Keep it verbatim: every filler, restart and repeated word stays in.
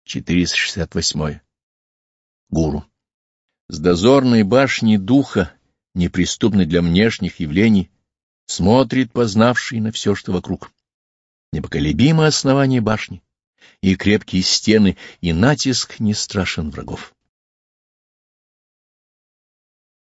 четыреста шестьдесят восьмое. Гуру. С дозорной башни духа, неприступной для внешних явлений, смотрит познавший на все, что вокруг. Непоколебимое основание башни, и крепкие стены, и натиск не страшен врагов.